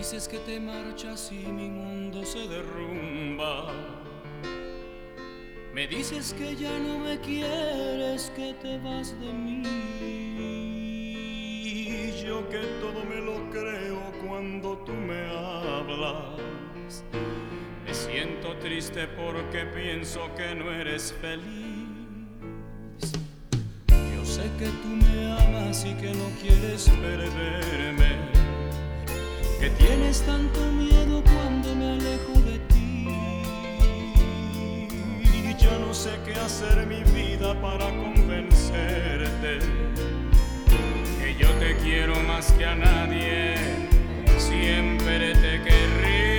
dices que te marchas y mi mundo se derrumba. Me dices que ya no me quieres, que te vas de mí. Yo que todo me lo creo cuando tú me hablas. Me siento triste porque pienso que no eres feliz. Yo sé que tú me amas y que no quieres perderme, que tienes tanto miedo cuando me alejo de ti. Ya no sé qué hacer mi vida para convencerte que yo te quiero más que a nadie, siempre te querré.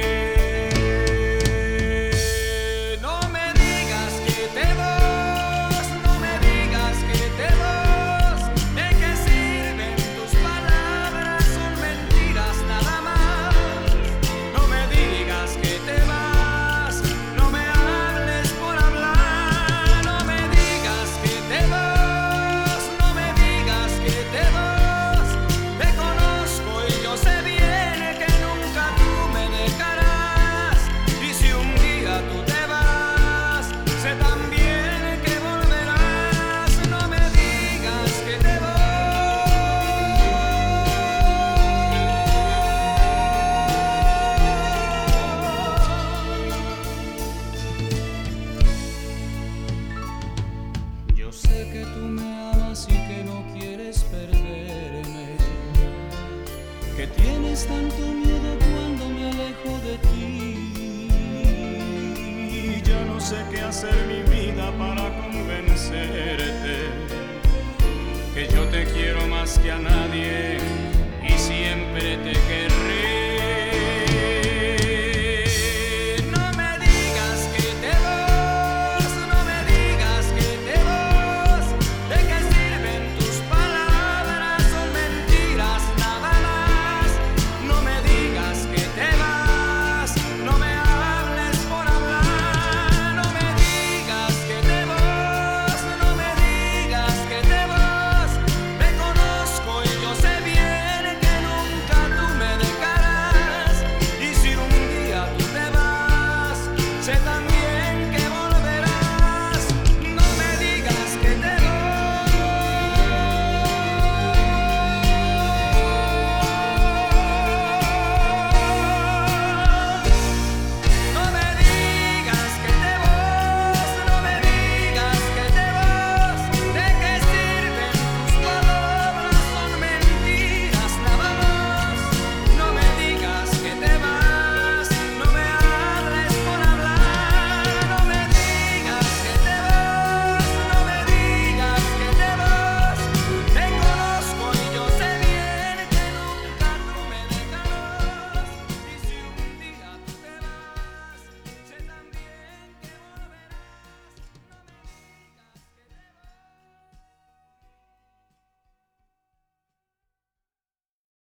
No me digas que te vas, no me digas que te vas. ¿De qué sirven tus palabras? Son mentiras nada más. No me digas que te vas, no me hables por hablar. No me digas que te vas, no me digas que te vas. Te conozco y yo sé bien que nunca tú me dejarás. Y si un día tú te vas, sé también que volverás. No me digas que te vas. Yo sé que tú me amas y que no quieres perderme, que tienes tanto miedo cuando me alejo de ti. Ya no sé qué hacer mi vida para